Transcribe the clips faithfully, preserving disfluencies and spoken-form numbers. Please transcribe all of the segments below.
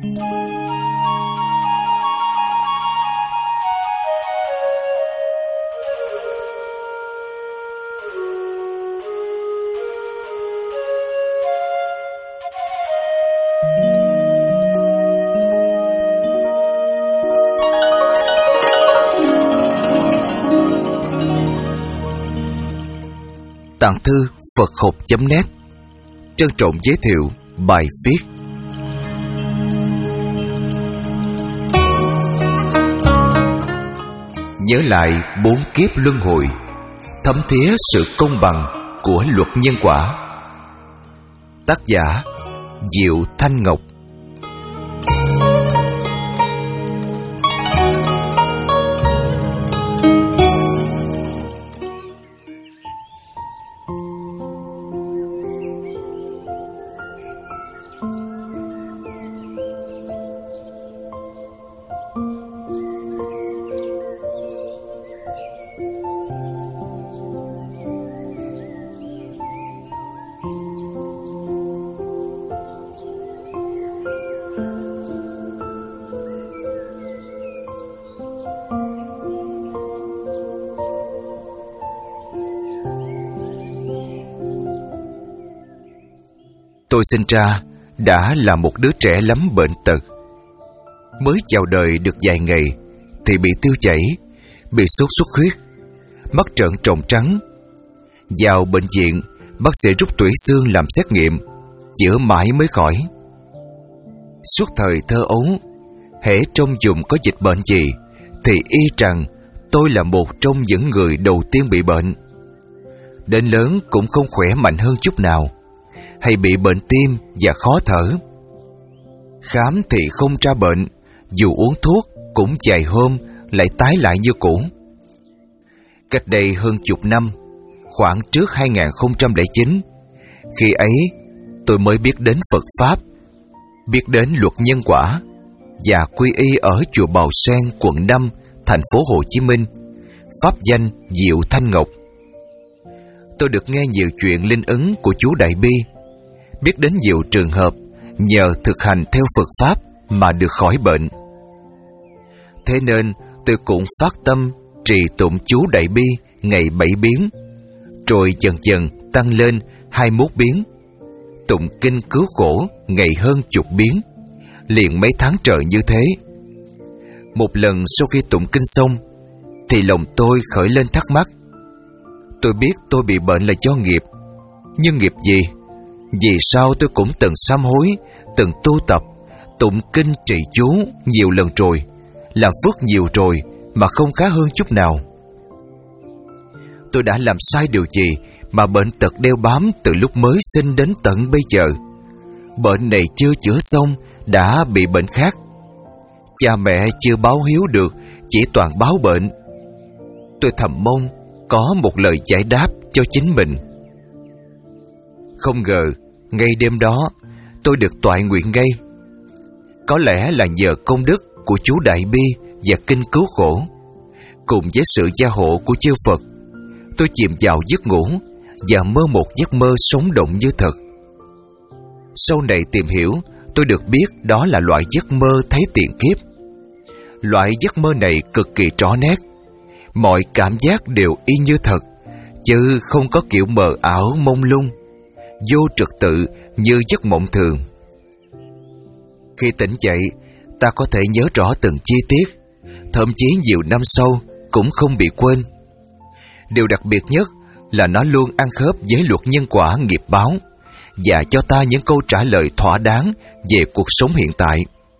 Tặng thư Phật học chấm net trân trọng giới thiệu bài viết Nhớ lại bốn kiếp luân hồi, thấm thía sự công bằng của luật nhân quả. Tác giả Diệu Thanh Ngọc. Tôi sinh ra đã là một đứa trẻ lắm bệnh tật. Mới chào đời được vài ngày thì bị tiêu chảy, bị sốt xuất huyết, mắt trợn tròng trắng. Vào bệnh viện, bác sĩ rút tủy xương làm xét nghiệm, chữa mãi mới khỏi. Suốt thời thơ ấu, hễ trong vùng có dịch bệnh gì thì y rằng tôi là một trong những người đầu tiên bị bệnh. Đến lớn cũng không khỏe mạnh hơn chút nào, hay bị bệnh tim và khó thở. Khám thì không ra bệnh, dù uống thuốc cũng vài hôm lại tái lại như cũ. Cách đây hơn chục năm, khoảng trước hai không không chín, khi ấy tôi mới biết đến Phật Pháp, biết đến luật nhân quả và quy y ở chùa Bào Sen, quận năm, thành phố Hồ Chí Minh, pháp danh Diệu Thanh Ngọc. Tôi được nghe nhiều chuyện linh ứng của chú Đại Bi, biết đến nhiều trường hợp nhờ thực hành theo Phật Pháp mà được khỏi bệnh. Thế nên tôi cũng phát tâm trì tụng chú Đại Bi ngày bảy biến, rồi dần dần tăng lên hai mươi mốt biến, tụng kinh cứu khổ ngày hơn chục biến, liền mấy tháng trời như thế. Một lần sau khi tụng kinh xong thì lòng tôi khởi lên thắc mắc. Tôi biết tôi bị bệnh là do nghiệp, nhưng nghiệp gì? Vì sao tôi cũng từng sám hối, từng tu tập, tụng kinh trì chú nhiều lần rồi, làm phước nhiều rồi mà không khá hơn chút nào? Tôi đã làm sai điều gì mà bệnh tật đeo bám từ lúc mới sinh đến tận bây giờ? Bệnh này chưa chữa xong đã bị bệnh khác. Cha mẹ chưa báo hiếu được, chỉ toàn báo bệnh. Tôi thầm mong có một lời giải đáp cho chính mình. Không ngờ ngay đêm đó tôi được toại nguyện ngay. Có lẽ là nhờ công đức của chú Đại Bi và kinh cứu khổ, cùng với sự gia hộ của chư Phật, tôi chìm vào giấc ngủ và mơ một giấc mơ sống động như thật. Sau này tìm hiểu, tôi được biết đó là loại giấc mơ thấy tiền kiếp. Loại giấc mơ này cực kỳ rõ nét, mọi cảm giác đều y như thật, chứ không có kiểu mờ ảo mông lung, vô trật tự như giấc mộng thường. Khi tỉnh dậy, ta có thể nhớ rõ từng chi tiết, thậm chí nhiều năm sau cũng không bị quên. Điều đặc biệt nhất là nó luôn ăn khớp với luật nhân quả nghiệp báo và cho ta những câu trả lời thỏa đáng về cuộc sống hiện tại.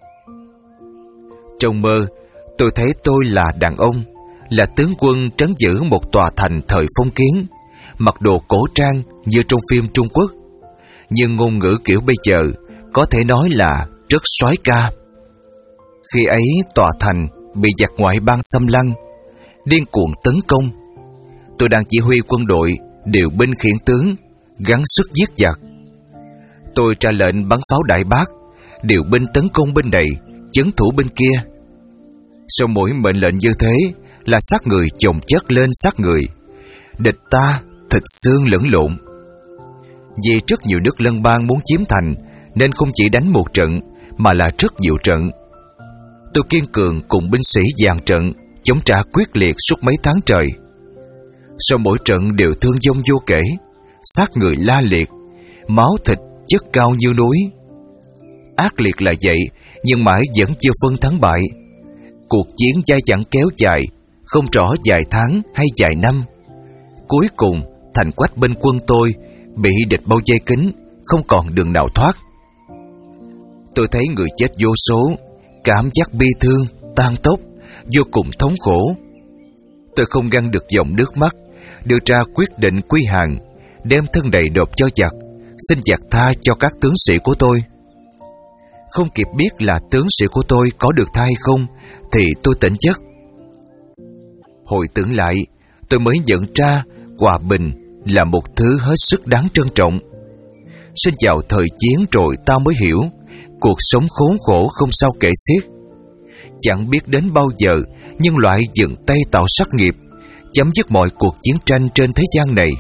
Trong mơ, tôi thấy tôi là đàn ông, là tướng quân trấn giữ một tòa thành thời phong kiến, mặc đồ cổ trang như trong phim Trung Quốc, nhưng ngôn ngữ kiểu bây giờ có thể nói là rất soái ca. Khi ấy tòa thành bị giặc ngoại bang xâm lăng, điên cuồng tấn công. Tôi đang chỉ huy quân đội điều binh khiển tướng, gắng sức giết giặc. Tôi ra lệnh bắn pháo đại bác, điều binh tấn công bên này, trấn thủ bên kia. Sau mỗi mệnh lệnh như thế là xác người chồng chất lên xác người, địch ta thịt xương lẫn lộn. Vì rất nhiều nước lân bang muốn chiếm thành nên không chỉ đánh một trận mà là rất nhiều trận. Tôi kiên cường cùng binh sĩ dàn trận, chống trả quyết liệt suốt mấy tháng trời. Sau mỗi trận đều thương vong vô kể, xác người la liệt, máu thịt chất cao như núi. Ác liệt là vậy, nhưng mãi vẫn chưa phân thắng bại. Cuộc chiến dai dẳng kéo dài, không rõ vài tháng hay vài năm. Cuối cùng, thành quách bên quân tôi bị địch bao vây kín, không còn đường nào thoát. Tôi thấy người chết vô số, cảm giác bi thương, tan tốc, vô cùng thống khổ. Tôi không ngăn được dòng nước mắt, đưa ra quyết định quy hàng, đem thân đầy nộp cho giặc, xin giặc tha cho các tướng sĩ của tôi. Không kịp biết là tướng sĩ của tôi có được tha hay không, thì tôi tỉnh giấc. Hồi tưởng lại, tôi mới nhận ra hòa bình là một thứ hết sức đáng trân trọng. Sinh vào thời chiến rồi tao mới hiểu, cuộc sống khốn khổ không sao kể xiết. Chẳng biết đến bao giờ nhân loại dừng tay tạo sát nghiệp, chấm dứt mọi cuộc chiến tranh trên thế gian này.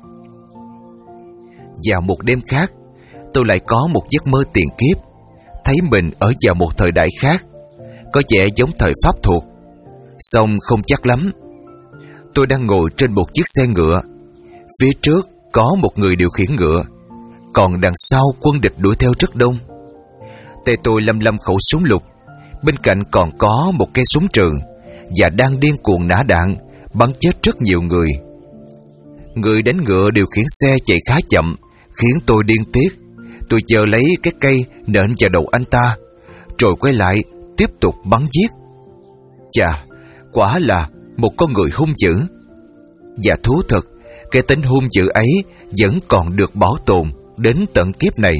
Vào một đêm khác, tôi lại có một giấc mơ tiền kiếp, thấy mình ở vào một thời đại khác, có vẻ giống thời Pháp thuộc, song không chắc lắm. Tôi đang ngồi trên một chiếc xe ngựa, phía trước có một người điều khiển ngựa, còn đằng sau quân địch đuổi theo rất đông. Tay tôi lăm lăm khẩu súng lục, bên cạnh còn có một cây súng trường, và đang điên cuồng nã đạn, bắn chết rất nhiều người. Người đánh ngựa điều khiển xe chạy khá chậm, khiến tôi điên tiết. Tôi chờ lấy cái cây nện vào đầu anh ta, rồi quay lại tiếp tục bắn giết. Chà, quả là một con người hung dữ. Và thú thật, cái tính hung dữ ấy vẫn còn được bảo tồn đến tận kiếp này.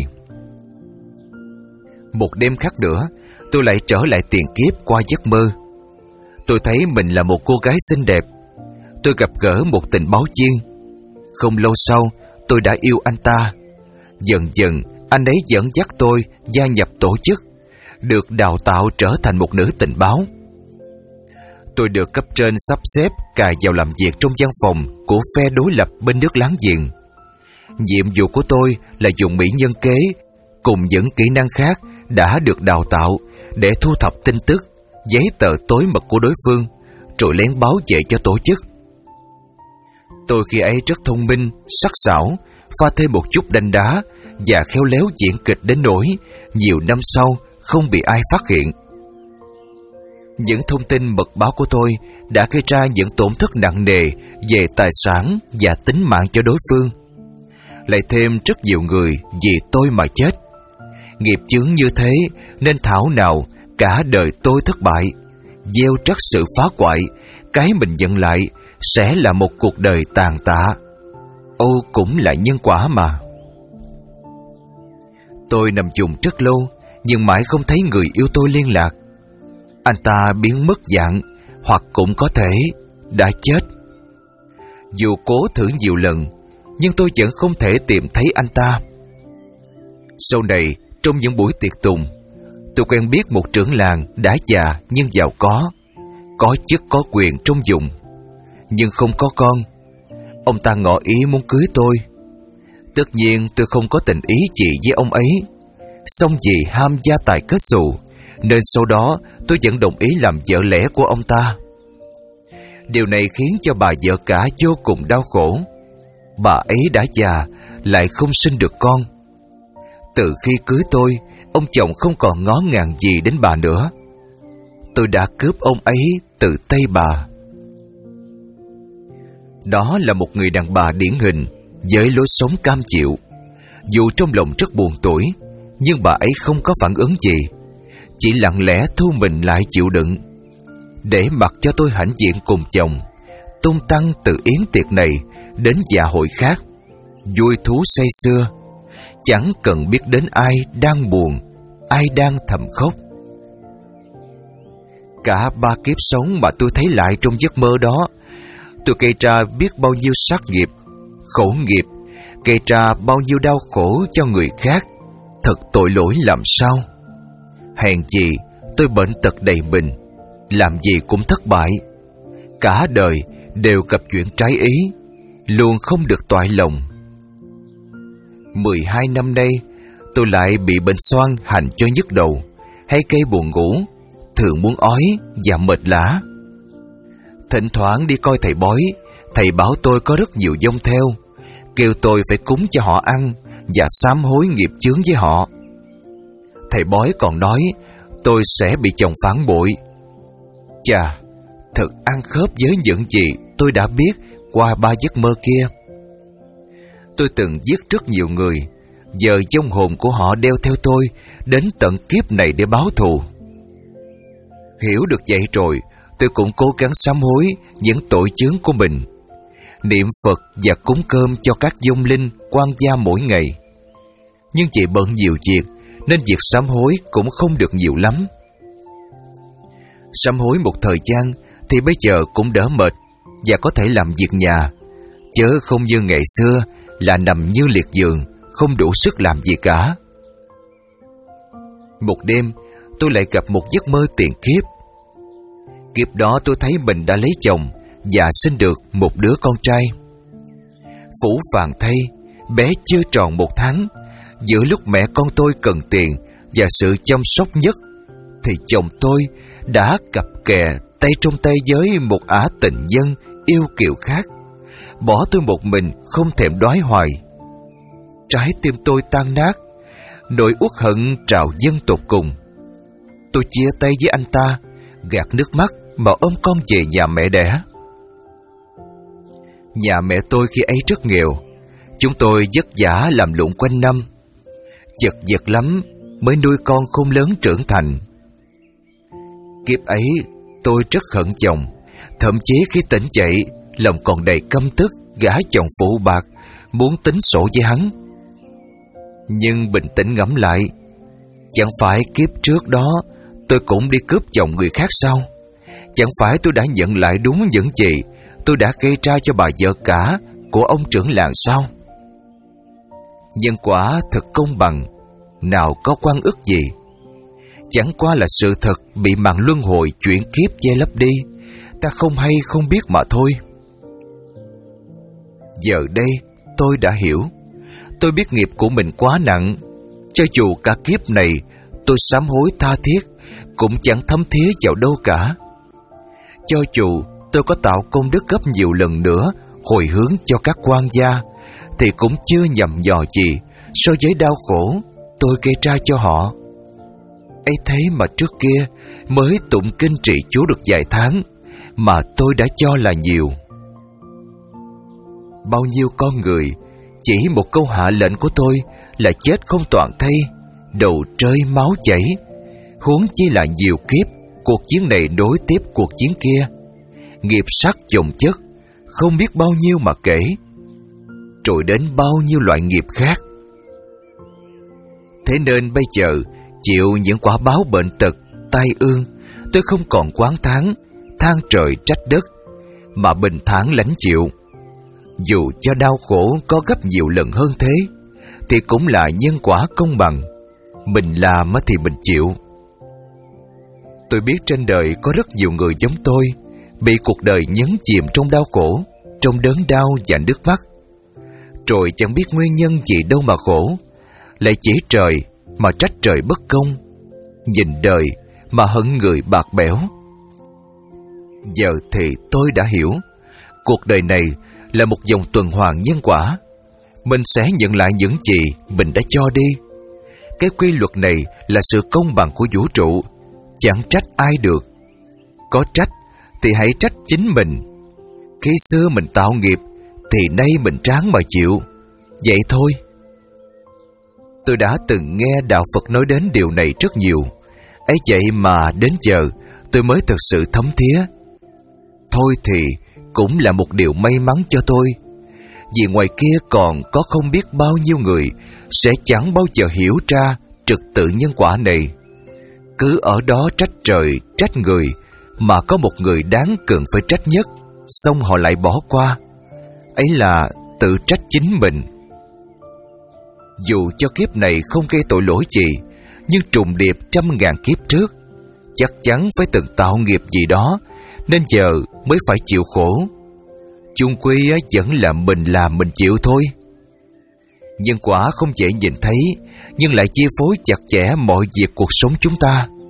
Một đêm khác nữa, tôi lại trở lại tiền kiếp qua giấc mơ. Tôi thấy mình là một cô gái xinh đẹp. Tôi gặp gỡ một tình báo viên. Không lâu sau, tôi đã yêu anh ta. Dần dần, anh ấy dẫn dắt tôi gia nhập tổ chức, được đào tạo trở thành một nữ tình báo. Tôi được cấp trên sắp xếp cài vào làm việc trong văn phòng của phe đối lập bên nước láng giềng. Nhiệm vụ của tôi là dùng mỹ nhân kế cùng những kỹ năng khác đã được đào tạo để thu thập tin tức, giấy tờ tối mật của đối phương, rồi lén báo về cho tổ chức. Tôi khi ấy rất thông minh, sắc sảo, pha thêm một chút đanh đá và khéo léo diễn kịch đến nỗi nhiều năm sau không bị ai phát hiện. Những thông tin mật báo của tôi đã gây ra những tổn thất nặng nề về tài sản và tính mạng cho đối phương. Lại thêm rất nhiều người vì tôi mà chết. Nghiệp chướng như thế nên thảo nào cả đời tôi thất bại, gieo rắc sự phá hoại, cái mình nhận lại sẽ là một cuộc đời tàn tạ. Ô cũng là nhân quả mà. Tôi nằm vùng rất lâu, nhưng mãi không thấy người yêu tôi liên lạc. Anh ta biến mất dạng, hoặc cũng có thể đã chết. Dù cố thử nhiều lần, nhưng tôi vẫn không thể tìm thấy anh ta. Sau này, trong những buổi tiệc tùng, tôi quen biết một trưởng làng đã già nhưng giàu có, có chức có quyền trong vùng, nhưng không có con. Ông ta ngỏ ý muốn cưới tôi. Tất nhiên tôi không có tình ý gì với ông ấy, song vì ham gia tài kết xù, nên sau đó tôi vẫn đồng ý làm vợ lẽ của ông ta. Điều này khiến cho bà vợ cả vô cùng đau khổ. Bà ấy đã già, lại không sinh được con. Từ khi cưới tôi, ông chồng không còn ngó ngàng gì đến bà nữa. Tôi đã cướp ông ấy từ tay bà. Đó là một người đàn bà điển hình, với lối sống cam chịu. Dù trong lòng rất buồn tủi, nhưng bà ấy không có phản ứng gì, chỉ lặng lẽ thu mình lại chịu đựng, để mặc cho tôi hãnh diện cùng chồng, tung tăng từ yến tiệc này đến dạ hội khác, vui thú say sưa, chẳng cần biết đến ai đang buồn, ai đang thầm khóc. Cả ba kiếp sống mà tôi thấy lại trong giấc mơ đó, tôi gây ra biết bao nhiêu sát nghiệp, khổ nghiệp, gây ra bao nhiêu đau khổ cho người khác. Thật tội lỗi làm sao. Hèn gì tôi bệnh tật đầy mình, làm gì cũng thất bại. Cả đời đều gặp chuyện trái ý, luôn không được toại lòng. Mười hai năm nay, tôi lại bị bệnh xoang hành cho nhức đầu, hay cây buồn ngủ, thường muốn ói và mệt lả. Thỉnh thoảng đi coi thầy bói, thầy bảo tôi có rất nhiều vong theo, kêu tôi phải cúng cho họ ăn và sám hối nghiệp chướng với họ. Thầy bói còn nói tôi sẽ bị chồng phản bội. Chà, thật ăn khớp với những gì tôi đã biết qua ba giấc mơ kia. Tôi từng giết rất nhiều người, giờ vong hồn của họ đeo theo tôi đến tận kiếp này để báo thù. Hiểu được vậy rồi, tôi cũng cố gắng sám hối những tội chướng của mình, niệm Phật và cúng cơm cho các vong linh quan gia mỗi ngày. Nhưng vì bận nhiều việc nên việc sám hối cũng không được nhiều lắm. Sám hối một thời gian thì bây giờ cũng đỡ mệt và có thể làm việc nhà, chớ không như ngày xưa là nằm như liệt giường, không đủ sức làm gì cả. Một đêm tôi lại gặp một giấc mơ tiền kiếp. Kiếp đó tôi thấy mình đã lấy chồng và sinh được một đứa con trai. Phũ phàng thay, bé chưa tròn một tháng, giữa lúc mẹ con tôi cần tiền và sự chăm sóc nhất, thì chồng tôi đã cặp kè tay trong tay với một ả tình nhân yêu kiều khác, bỏ tôi một mình không thèm đoái hoài. Trái tim tôi tan nát, nỗi uất hận trào dâng tột cùng. Tôi chia tay với anh ta, gạt nước mắt mà ôm con về nhà mẹ đẻ. Nhà mẹ tôi khi ấy rất nghèo, chúng tôi vất vả làm lụng quanh năm, chật vật lắm mới nuôi con khôn lớn trưởng thành. Kiếp ấy tôi rất hận chồng, thậm chí khi tỉnh dậy lòng còn đầy căm tức gã chồng phụ bạc, muốn tính sổ với hắn. Nhưng bình tĩnh ngẫm lại, chẳng phải kiếp trước đó tôi cũng đi cướp chồng người khác sao? Chẳng phải tôi đã nhận lại đúng những gì tôi đã gây ra cho bà vợ cả của ông trưởng làng sao? Nhân quả thật công bằng, nào có oan ức gì. Chẳng qua là sự thật bị màn luân hồi chuyển kiếp che lấp đi, ta không hay không biết mà thôi. Giờ đây tôi đã hiểu. Tôi biết nghiệp của mình quá nặng, cho dù cả kiếp này tôi sám hối tha thiết cũng chẳng thấm thía vào đâu cả. Cho dù tôi có tạo công đức gấp nhiều lần nữa hồi hướng cho các quan gia, thì cũng chưa nhầm dò gì so với đau khổ tôi gây ra cho họ. Ấy thế mà trước kia mới tụng kinh trị Chúa được vài tháng mà tôi đã cho là nhiều. Bao nhiêu con người chỉ một câu hạ lệnh của tôi là chết không toàn thây, đầu rơi máu chảy, huống chi là nhiều kiếp, cuộc chiến này nối tiếp cuộc chiến kia, nghiệp sát chồng chất, không biết bao nhiêu mà kể, rồi đến bao nhiêu loại nghiệp khác. Thế nên bây giờ chịu những quả báo bệnh tật, tai ương, tôi không còn oán thán, than trời trách đất, mà bình thản lãnh chịu. Dù cho đau khổ có gấp nhiều lần hơn thế, thì cũng là nhân quả công bằng. Mình làm thì mình chịu. Tôi biết trên đời có rất nhiều người giống tôi, bị cuộc đời nhấn chìm trong đau khổ, trong đớn đau và nước mắt, rồi chẳng biết nguyên nhân gì đâu mà khổ, lại chỉ trời mà trách trời bất công, nhìn đời mà hận người bạc bẽo. Giờ thì tôi đã hiểu, cuộc đời này là một vòng tuần hoàn nhân quả. Mình sẽ nhận lại những gì mình đã cho đi. Cái quy luật này là sự công bằng của vũ trụ, chẳng trách ai được. Có trách thì hãy trách chính mình. Khi xưa mình tạo nghiệp thì nay mình ráng mà chịu, vậy thôi. Tôi đã từng nghe đạo Phật nói đến điều này rất nhiều, ấy vậy mà đến giờ tôi mới thực sự thấm thía. Thôi thì cũng là một điều may mắn cho tôi, vì ngoài kia còn có không biết bao nhiêu người sẽ chẳng bao giờ hiểu ra trật tự nhân quả này. Cứ ở đó trách trời, trách người, mà có một người đáng cần phải trách nhất, xong họ lại bỏ qua. Ấy là tự trách chính mình. Dù cho kiếp này không gây tội lỗi gì, nhưng trùng điệp trăm ngàn kiếp trước, chắc chắn phải từng tạo nghiệp gì đó, nên giờ mới phải chịu khổ. Chung quy vẫn là mình làm mình chịu thôi. Nhân quả không dễ nhìn thấy, nhưng lại chi phối chặt chẽ mọi việc cuộc sống chúng ta.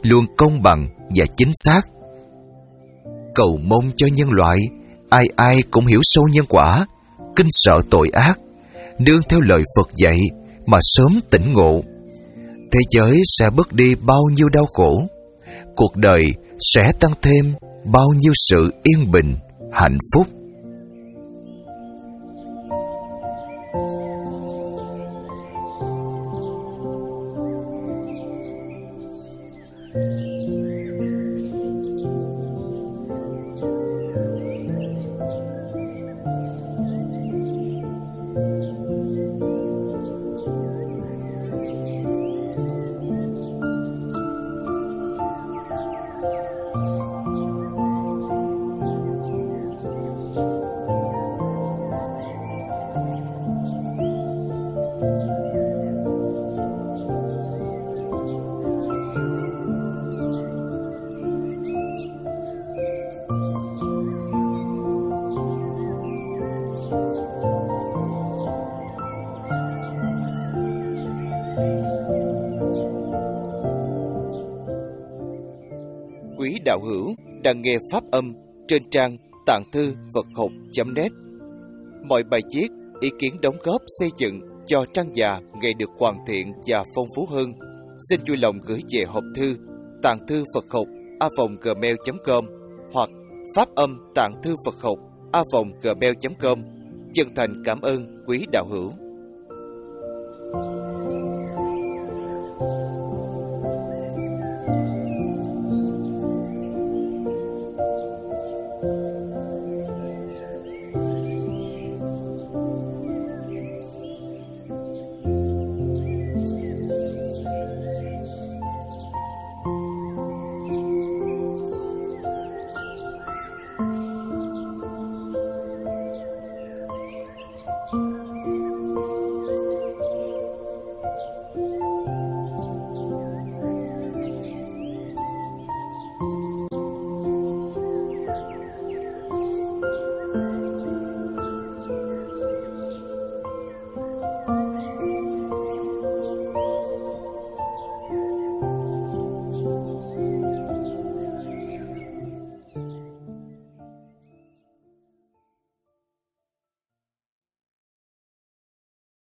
luôn công bằng và chính xác. Cầu mong cho nhân loại ai ai cũng hiểu sâu nhân quả, kinh sợ tội ác, nương theo lời Phật dạy mà sớm tỉnh ngộ. Thế giới sẽ bớt đi bao nhiêu đau khổ, cuộc đời sẽ tăng thêm bao nhiêu sự yên bình, hạnh phúc. Quý đạo hữu đang nghe pháp âm trên trang tạng thư Phật học chấm net. Mọi bài viết, ý kiến đóng góp xây dựng cho trang già ngày được hoàn thiện và phong phú hơn, xin vui lòng gửi về hộp thư tạng thư Phật học a vòng gmail chấm com hoặc pháp âm tạng thư Phật học a vòng gmail chấm com. Chân thành cảm ơn quý đạo hữu.